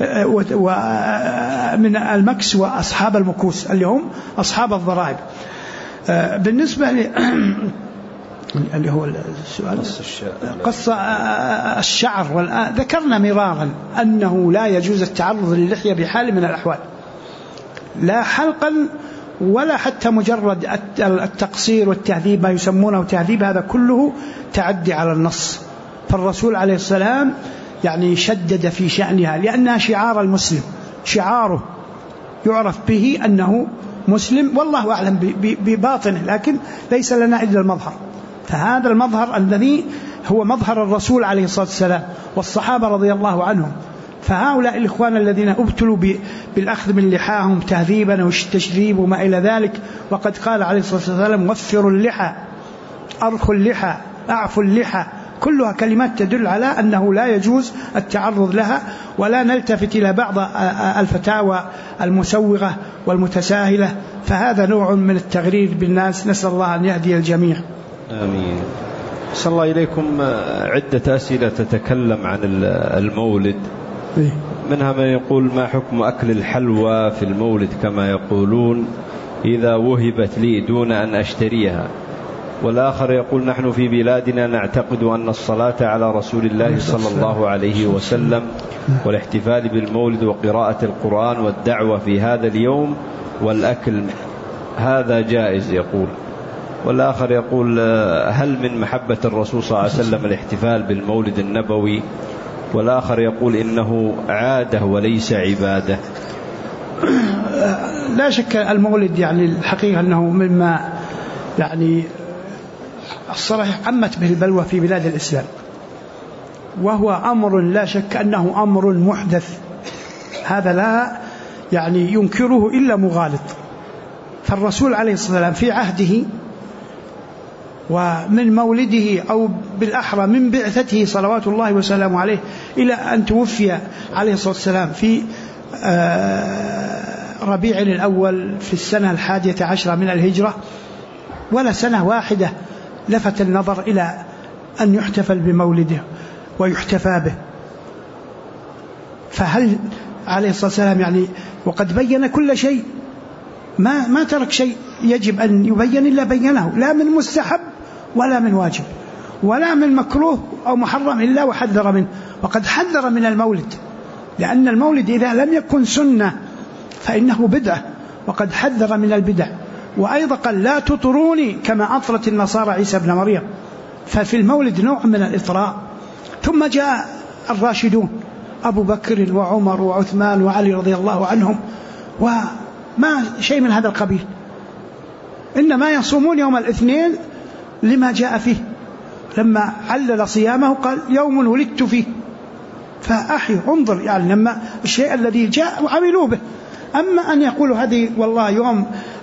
المكس وأصحاب المكوس اللي هم أصحاب الضرائب. بالنسبة اللي هو السؤال قص الشعر، ذكرنا مرارا أنه لا يجوز التعرض للحية بحال من الأحوال، لا حلقا ولا حتى مجرد التقصير والتهذيب، ما يسمونه تهذيب، هذا كله تعدي على النص. فالرسول عليه السلام يعني شدد في شأنها لأنها شعار المسلم، شعاره يعرف به أنه مسلم، والله أعلم بباطنه، لكن ليس لنا إلا المظهر. فهذا المظهر الذي هو مظهر الرسول عليه الصلاة والسلام والصحابة رضي الله عنهم. فهؤلاء الإخوان الذين ابتلوا بالأخذ من لحاهم تهذيبا والتشريب وما إلى ذلك، وقد قال عليه الصلاة والسلام: وفروا اللحى، أرخوا اللحى، أعفوا اللحى، كلها كلمات تدل على أنه لا يجوز التعرض لها، ولا نلتفت إلى بعض الفتاوى المسوغة والمتساهلة، فهذا نوع من التغرير بالناس، نسأل الله أن يهدي الجميع. آمين. صلى الله إليكم. عدة أسئلة تتكلم عن المولد، منها من يقول ما حكم أكل الحلوى في المولد كما يقولون إذا وهبت لي دون أن أشتريها، والآخر يقول نحن في بلادنا نعتقد أن الصلاة على رسول الله صلى الله عليه وسلم والاحتفال بالمولد وقراءة القرآن والدعوة في هذا اليوم والأكل هذا جائز يقول. والآخر يقول هل من محبة الرسول صلى الله عليه وسلم الاحتفال بالمولد النبوي، والآخر يقول إنه عادة وليس عبادة. لا شك المولد يعني الحقيقة أنه مما يعني الصراحة عمت به البلوى في بلاد الإسلام، وهو أمر لا شك أنه أمر محدث، هذا لا يعني ينكره إلا مغالط. فالرسول عليه الصلاة والسلام في عهده ومن مولده أو بالأحرى من بعثته صلوات الله وسلامه عليه إلى أن توفي عليه الصلاة والسلام في ربيع الأول في السنة 11 من الهجرة، ولا سنة واحدة لفت النظر إلى أن يحتفل بمولده ويحتفى به. فهل عليه الصلاة والسلام يعني وقد بين كل شيء، ما ترك شيء يجب أن يبين إلا بينه، لا من مستحب ولا من واجب ولا من مكروه أو محرم إلا وحذر منه. وقد حذر من المولد، لأن المولد إذا لم يكن سنة فإنه بدعة، وقد حذر من البدع. وأيضا قال لا تطروني كما أطرت النصارى عيسى ابن مريم، ففي المولد نوع من الإطراء. ثم جاء الراشدون أبو بكر وعمر وعثمان وعلي رضي الله عنهم، وما شيء من هذا القبيل، إنما يصومون يوم الاثنين لما جاء فيه، لما علل صيامه قال يوم ولدت فيه فأحيوا. انظر يعني لما الشيء الذي جاء وعملوا به. أما أن يقولوا هذه والله يوم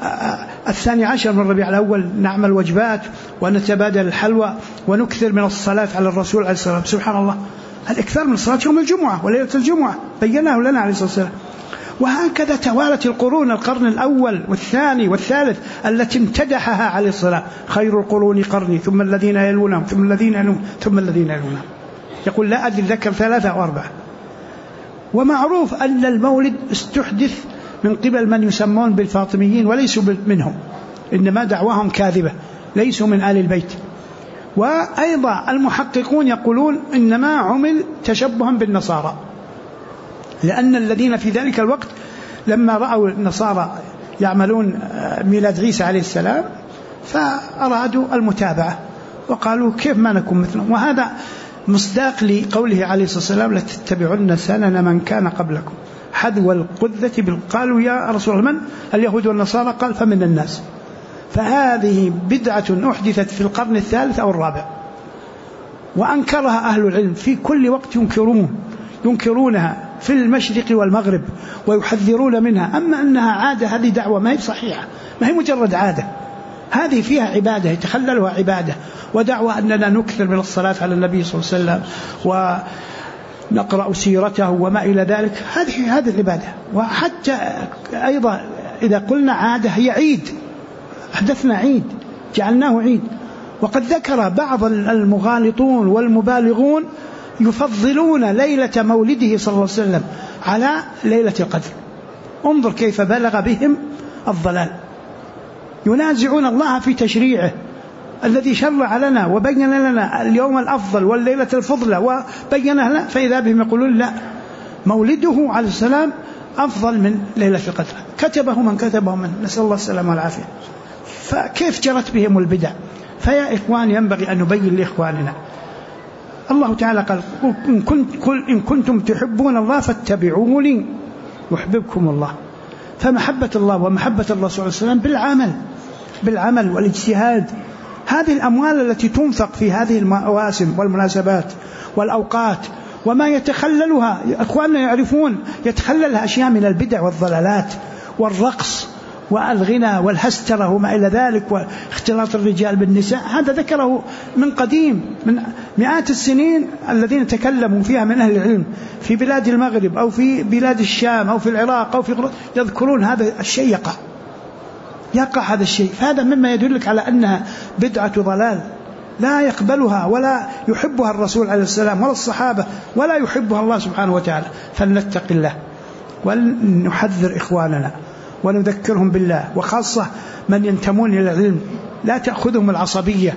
12 من ربيع الأول نعمل وجبات ونتبادل الحلوى ونكثر من الصلاة على الرسول عليه الصلاة والسلام، سبحان الله، الإكثار من الصلاة يوم الجمعة وليلة الجمعة بيناه لنا عليه الصلاة والسلام. وهكذا توالت القرون، القرن الأول والثاني والثالث التي امتدحها عليه الصلاة، خير القرون قرني ثم الذين يلونهم ثم الذين يلونهم ثم الذين يلونهم، يقول لا أدري ذكر 3 أو 4. ومعروف أن المولد استحدث من قبل من يسمون بالفاطميين وليسوا منهم، إنما دعواهم كاذبة، ليسوا من آل البيت. وأيضا المحققون يقولون إنما عمل تشبها بالنصارى، لأن الذين في ذلك الوقت لما رأوا النصارى يعملون ميلاد عيسى عليه السلام فأرادوا المتابعة وقالوا كيف ما نكون مثلهم. وهذا مصداق لقوله عليه الصلاة والسلام لتتبعن سنن من كان قبلكم حذو القذة قالوا يا رسول الله من؟ اليهود والنصارى، قال فمن الناس. فهذه بدعة أحدثت في القرن الثالث أو الرابع، وأنكرها أهل العلم في كل وقت، ينكرونها في المشرق والمغرب ويحذرون منها. أما أنها عادة هذه دعوة ما هي صحيحة، ما هي مجرد عادة، هذه فيها عبادة يتخللها عبادة، ودعوة أننا نكثر من الصلاة على النبي صلى الله عليه وسلم ونقرأ سيرته وما إلى ذلك، هذه العبادة. وحتى أيضا إذا قلنا عادة هي عيد، أحدثنا عيد جعلناه عيد. وقد ذكر بعض المغالطون والمبالغون يفضلون ليلة مولده صلى الله عليه وسلم على ليلة القدر. انظر كيف بلغ بهم الضلال، ينازعون الله في تشريعه الذي شرع لنا وبين لنا اليوم الأفضل والليلة الفضلى وبين لنا، فإذا بهم يقولون لا، مولده عليه السلام أفضل من ليلة القدر، كتبه من كتبه من، نسأل الله السلامة والعافية. فكيف جرت بهم البدع؟ فيا إخوان ينبغي أن نبين لإخواننا، الله تعالى قال إن كنتم تحبون الله فاتبعوني يحببكم الله. فمحبة الله ومحبة الرسول صلى الله عليه وسلم بالعمل والاجتهاد. هذه الأموال التي تنفق في هذه المواسم والمناسبات والأوقات وما يتخللها، أخواننا يعرفون يتخللها أشياء من البدع والضلالات والرقص والغنى والهسترة وما إلى ذلك واختلاط الرجال بالنساء. هذا ذكره من قديم، من مئات السنين الذين تكلموا فيها من أهل العلم في بلاد المغرب أو في بلاد الشام أو في العراق أو في يذكرون هذا الشيء يقع هذا الشيء. فهذا مما يدلك على أنها بدعة ضلال لا يقبلها ولا يحبها الرسول عليه السلام ولا الصحابة ولا يحبها الله سبحانه وتعالى. فلنتق الله ونحذر إخواننا ونذكرهم بالله، وخاصة من ينتمون إلى العلم لا تأخذهم العصبية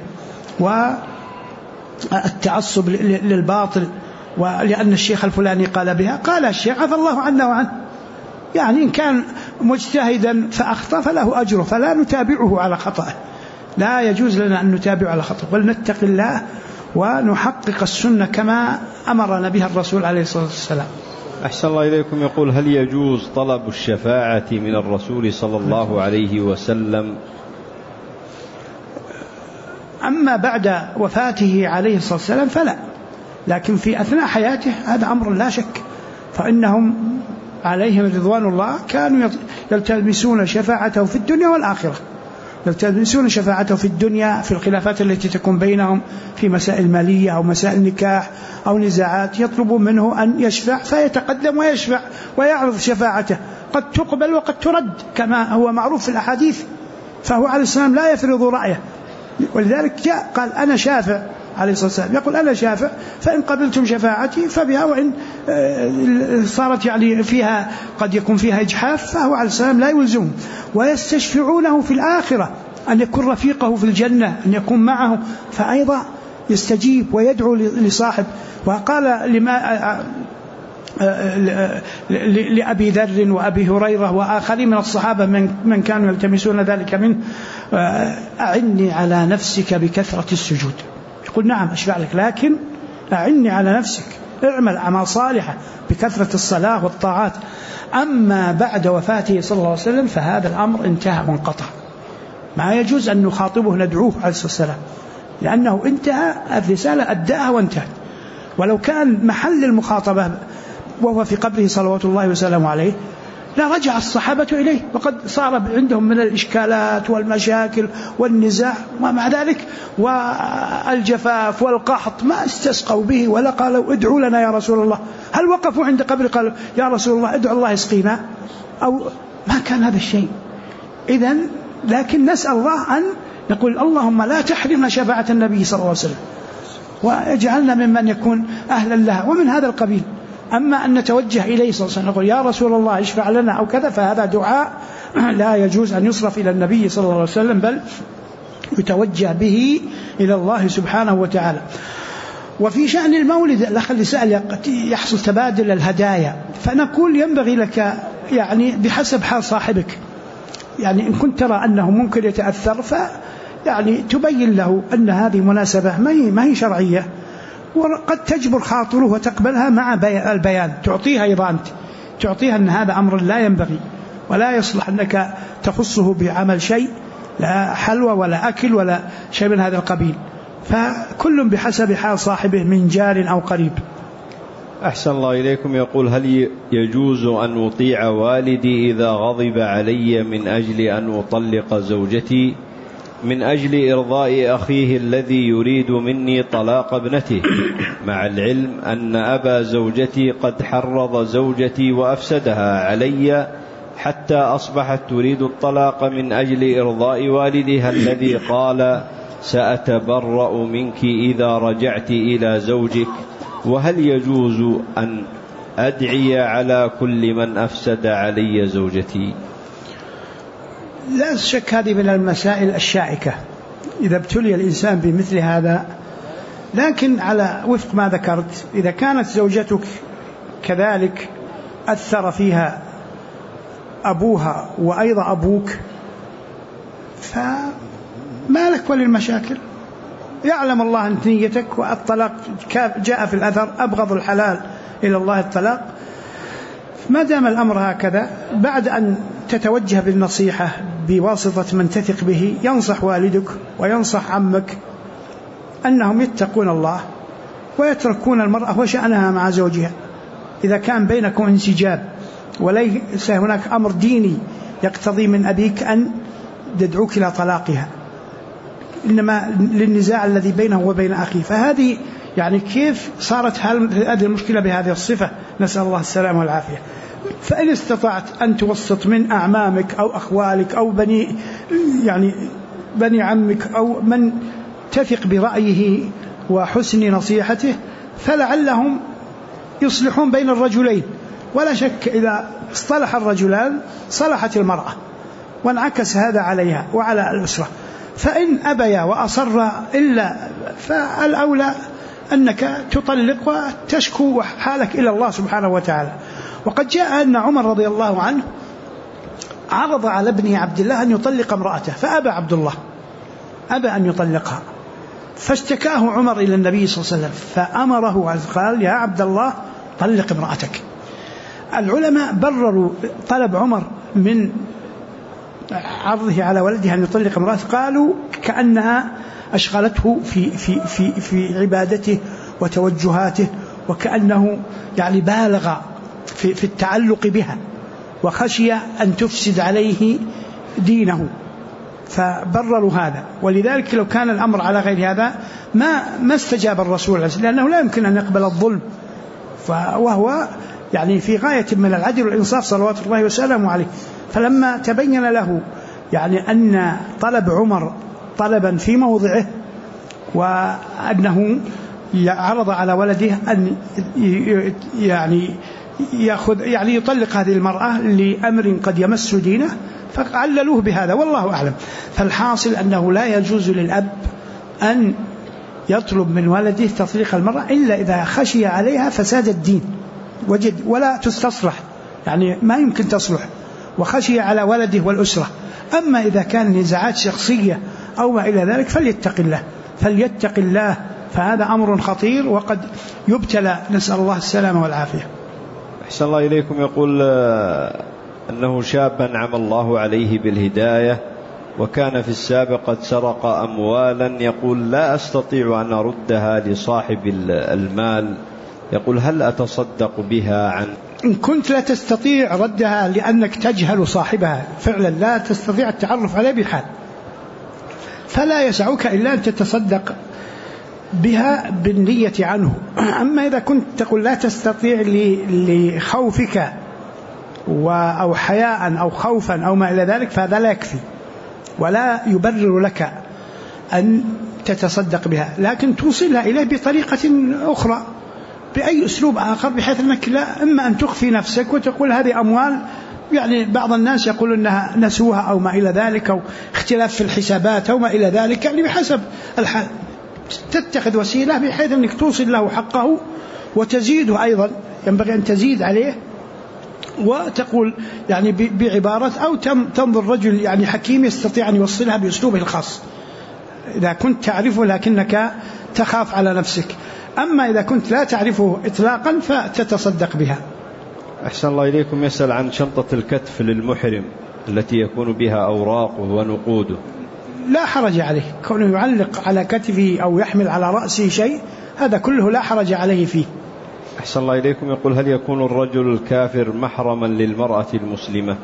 والتعصب للباطل، ولأن الشيخ الفلاني قال بها، قال الشيخ عفى الله عنا وعنه، يعني إن كان مجتهدا فأخطأ فله أجره، فلا نتابعه على خطأه، لا يجوز لنا أن نتابع على خطأ، بل نتق الله ونحقق السنة كما أمرنا بها الرسول عليه الصلاة والسلام. أحسن الله إليكم. يقول: هل يجوز طلب الشفاعة من الرسول صلى الله عليه وسلم؟ أما بعد وفاته عليه الصلاة والسلام فلا، لكن في أثناء حياته هذا أمر لا شك، فإنهم عليهم رضوان الله كانوا يلتمسون شفاعته في الدنيا والآخرة، يلتمسون شفاعته في الدنيا في الخلافات التي تكون بينهم في مسائل مالية أو مسائل نكاح أو نزاعات، يطلبون منه أن يشفع فيتقدم ويشفع ويعرض شفاعته، قد تقبل وقد ترد كما هو معروف في الأحاديث، فهو عليه السلام لا يفرض رأيه، ولذلك جاء قال أنا شافع عليه الصلاة والسلام، يقول أنا شافع، فإن قبلتم شفاعتي فبها، وإن صارت يعني فيها قد يكون فيها إجحاف فهو عليه السلام لا يلزم. ويستشفعونه في الآخرة أن يكون رفيقه في الجنة، أن يكون معه، فأيضا يستجيب ويدعو لصاحب. وقال لأبي ذر وأبي هريرة وآخرين من الصحابة من كانوا يلتمسون ذلك منه: أعني على نفسك بكثرة السجود. يقول نعم أشفع لك، لكن أعني على نفسك، اعمل أعمال صالحة بكثرة الصلاة والطاعات. أما بعد وفاته صلى الله عليه وسلم فهذا الأمر انتهى وانقطع، ما يجوز أن نخاطبه ندعوه عليه الصلاة والسلام، لأنه انتهى الرسالة أداها وانتهت. ولو كان محل المخاطبة وهو في قبره صلوات الله وسلامه عليه لا رجع الصحابة إليه، وقد صار عندهم من الإشكالات والمشاكل والنزاع، ومع ذلك والجفاف والقحط ما استسقوا به ولا قالوا ادعوا لنا يا رسول الله. هل وقفوا عند قبر قالوا يا رسول الله ادعوا الله يسقينا؟ أو ما كان هذا الشيء. إذن لكن نسأل الله أن نقول اللهم لا تحرمنا شفاعة النبي صلى الله عليه وسلم، واجعلنا ممن يكون أهلا لها ومن هذا القبيل. أما أن نتوجه إليه صلى الله عليه وسلم نقول يا رسول الله اشفع لنا أو كذا، فهذا دعاء لا يجوز أن يصرف إلى النبي صلى الله عليه وسلم، بل يتوجه به إلى الله سبحانه وتعالى. وفي شأن المولد الأخ اللي سأل يحصل تبادل الهدايا، فنقول ينبغي لك يعني بحسب حال صاحبك، يعني إن كنت ترى أنه ممكن يتأثر يعني تبين له أن هذه مناسبة ما هي شرعية، وقد تجبر خاطره وتقبلها مع البيان، تعطيها أيضا أنت تعطيها أن هذا أمر لا ينبغي ولا يصلح أنك تخصه بعمل شيء، لا حلوى ولا أكل ولا شيء من هذا القبيل، فكل بحسب حال صاحبه من جار أو قريب. أحسن الله إليكم. يقول هل يجوز أن أطيع والدي إذا غضب علي من أجل أن أطلق زوجتي من أجل إرضاء أخيه الذي يريد مني طلاق ابنته، مع العلم أن أبا زوجتي قد حرض زوجتي وأفسدها علي حتى أصبحت تريد الطلاق من أجل إرضاء والدها الذي قال سأتبرأ منك إذا رجعت إلى زوجك؟ وهل يجوز أن أدعي على كل من أفسد علي زوجتي؟ لا شك هذه من المسائل الشائكة إذا ابتلي الإنسان بمثل هذا، لكن على وفق ما ذكرت إذا كانت زوجتك كذلك أثر فيها أبوها وأيضا أبوك فما لك وللمشاكل، يعلم الله أن نيتك، والطلاق جاء في الأثر أبغض الحلال إلى الله الطلاق. ما دام الأمر هكذا، بعد أن تتوجه بالنصيحة بواسطة من تثق به، ينصح والدك وينصح عمك أنهم يتقون الله ويتركون المرأة وشأنها مع زوجها إذا كان بينكم انسجاب، وليس هناك أمر ديني يقتضي من أبيك أن تدعوك إلى طلاقها، إنما للنزاع الذي بينه وبين أخيه. فهذه يعني كيف صارت هذه المشكلة بهذه الصفة؟ نسأل الله السلامة والعافية. فإن استطعت أن توسط من أعمامك أو أخوالك أو بني عمك أو من تثق برأيه وحسن نصيحته فلعلهم يصلحون بين الرجلين. ولا شك إذا اصطلح الرجلان صلحت المرأة، وانعكس هذا عليها وعلى الأسرة. فإن أبيا وأصر إلا فالأولى أنك تطلق وتشكو حالك إلى الله سبحانه وتعالى. وقد جاء أن عمر رضي الله عنه عرض على ابنه عبد الله أن يطلق امرأته فأبى عبد الله، أبى أن يطلقها، فاشتكاه عمر إلى النبي صلى الله عليه وسلم فأمره قال يا عبد الله طلق امرأتك. العلماء برروا طلب عمر من عرضه على ولده أن يطلق امرأته، قالوا كأنها أشغلته في عبادته وتوجهاته، وكأنه يعني بالغ في التعلق بها وخشي أن تفسد عليه دينه، فبرروا هذا. ولذلك لو كان الأمر على غير هذا ما استجاب الرسول لأنه لا يمكن أن يقبل الظلم، وهو يعني في غاية من العدل والإنصاف صلوات الله وسلامه عليه. فلما تبين له يعني أن طلب عمر طلبا في موضعه، وأنه عرض على ولده أن يعني يطلق هذه المرأة لأمر قد يمس دينه، فعللوه بهذا والله أعلم. فالحاصل أنه لا يجوز للأب أن يطلب من ولده تطليق المرأة إلا إذا خشي عليها فساد الدين ولا تستصلح، يعني ما يمكن تصلح، وخشي على ولده والأسرة. أما إذا كان نزاعات شخصية أو ما إلى ذلك فليتق الله، فهذا أمر خطير وقد يبتلى، نسأل الله السلامة والعافية. أحسن الله إليكم. يقول أنه شاب أنعم الله عليه بالهداية وكان في السابق قد سرق أموالا، يقول لا أستطيع أن أردها لصاحب المال، يقول هل أتصدق بها عنه؟ إن كنت لا تستطيع ردها لأنك تجهل صاحبها فعلا لا تستطيع التعرف عليه بحال، فلا يسعك إلا أن تتصدق بها بالنية عنه. أما إذا كنت تقول لا تستطيع لخوفك أو حياء أو خوفا أو ما إلى ذلك فهذا لا يكفي ولا يبرر لك أن تتصدق بها، لكن توصلها إليه بطريقة أخرى بأي أسلوب آخر، بحيث أنك لا إما أن تخفي نفسك وتقول هذه أموال، يعني بعض الناس يقول أنها نسوها أو ما إلى ذلك، أو اختلاف في الحسابات أو ما إلى ذلك، يعني بحسب الحال تتخذ وسيلة بحيث أنك توصل له حقه وتزيده أيضا، ينبغي أن تزيد عليه وتقول يعني بعبارة أو تنظر رجل يعني حكيم يستطيع أن يوصلها بأسلوبه الخاص إذا كنت تعرفه لكنك تخاف على نفسك. أما إذا كنت لا تعرفه إطلاقا فتتصدق بها. أحسن الله إليكم. يسأل عن شنطة الكتف للمحرم التي يكون بها أوراقه ونقوده. لا حرج عليه كونه يعلق على كتفه أو يحمل على رأسه شيء، هذا كله لا حرج عليه فيه. أحسن الله إليكم. يقول هل يكون الرجل الكافر محرما للمرأة المسلمة؟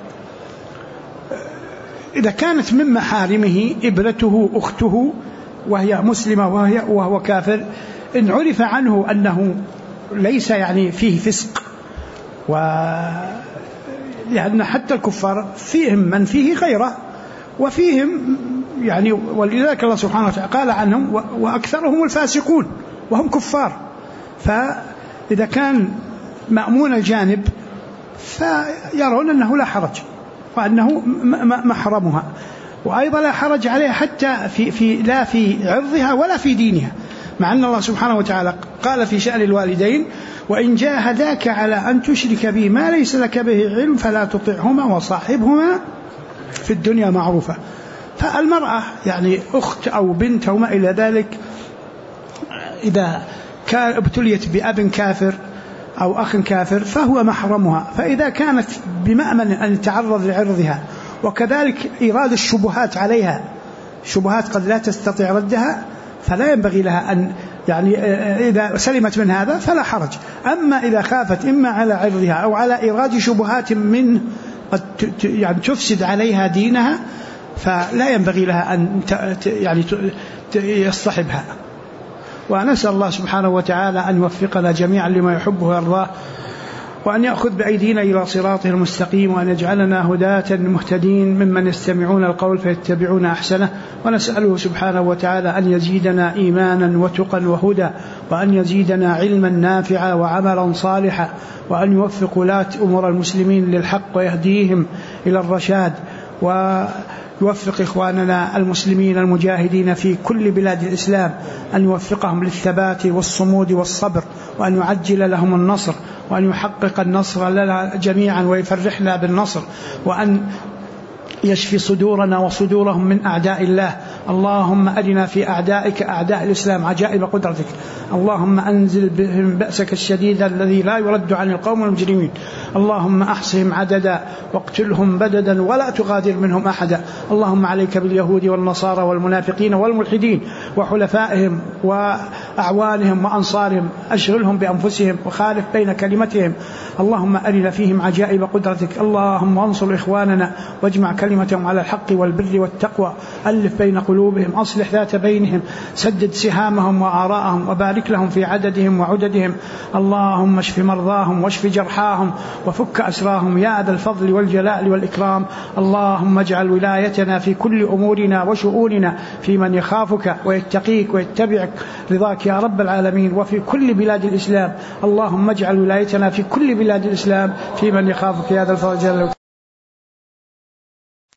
إذا كانت من محارمه ابنته أخته وهي مسلمة وهو كافر، إن عرف عنه أنه ليس يعني فيه فسق، لأن حتى الكفار فيهم من فيه غيره وفيهم يعني، ولذلك الله سبحانه وتعالى قال عنهم وأكثرهم الفاسقون وهم كفار. فإذا كان مأمون الجانب فيرون أنه لا حرج وأنه محرمها، وأيضا لا حرج عليه حتى لا في عرضها ولا في دينها، مع أن الله سبحانه وتعالى قال في شأن الوالدين وإن جاهداك على أن تشرك بي ما ليس لك به علم فلا تطعهما وصاحبهما في الدنيا معروفة. فالمرأة يعني أخت أو بنت أو ما إلى ذلك إذا كان ابتليت بأب كافر أو أخ كافر فهو محرمها، فإذا كانت بمأمن أن تعرض لعرضها وكذلك إيراد الشبهات عليها، شبهات قد لا تستطيع ردها، فلا ينبغي لها أن يعني إذا سلمت من هذا فلا حرج. أما إذا خافت إما على عرضها أو على إيراد شبهات منه قد يعني تفسد عليها دينها فلا ينبغي لها أن يعني يصطحبها. ونسأل الله سبحانه وتعالى أن يوفقنا جميعا لما يحبه ويرضاه، وأن يأخذ بأيدينا إلى صراطه المستقيم، وأن يجعلنا هداة مهتدين ممن يستمعون القول فيتبعون أحسنه. ونسأله سبحانه وتعالى أن يزيدنا إيمانا وتقا وهدى، وأن يزيدنا علما نافعا وعملا صالحا، وأن يوفق ولاة أمور المسلمين للحق ويهديهم إلى الرشاد، ويوفق إخواننا المسلمين المجاهدين في كل بلاد الإسلام، أن يوفقهم للثبات والصمود والصبر، وأن يعجل لهم النصر، وأن يحقق النصر لنا جميعا ويفرحنا بالنصر، وأن يشفي صدورنا وصدورهم من أعداء الله. اللهم أرنا في أعدائك أعداء الإسلام عجائب قدرتك. اللهم أنزل بهم بأسك الشديد الذي لا يرد عن القوم المجرمين. اللهم أحصهم عددا واقتلهم بددا ولا تغادر منهم أحدا. اللهم عليك باليهود والنصارى والمنافقين والملحدين وحلفائهم وأعوانهم وأنصارهم، أشغلهم بأنفسهم وخالف بين كلمتهم. اللهم أرنا فيهم عجائب قدرتك. اللهم انصر إخواننا واجمع كلمتهم على الحق والبر والتقوى، ألف بين قلوبهم، أصلح ذات بينهم، سدد سهامهم وآراءهم، وبارك لهم في عددهم وعددهم. اللهم اشف مرضاهم واشف جرحاهم وفك أسراهم يا ذا الفضل والجلال والإكرام. اللهم اجعل ولايتنا في كل أمورنا وشؤوننا في من يخافك ويتقيك ويتبعك رضاك يا رب العالمين، وفي كل بلاد الإسلام. اللهم اجعل ولايتنا في كل بلاد الإسلام في من يخافك يا ذا الفضل والجلال والإكرام.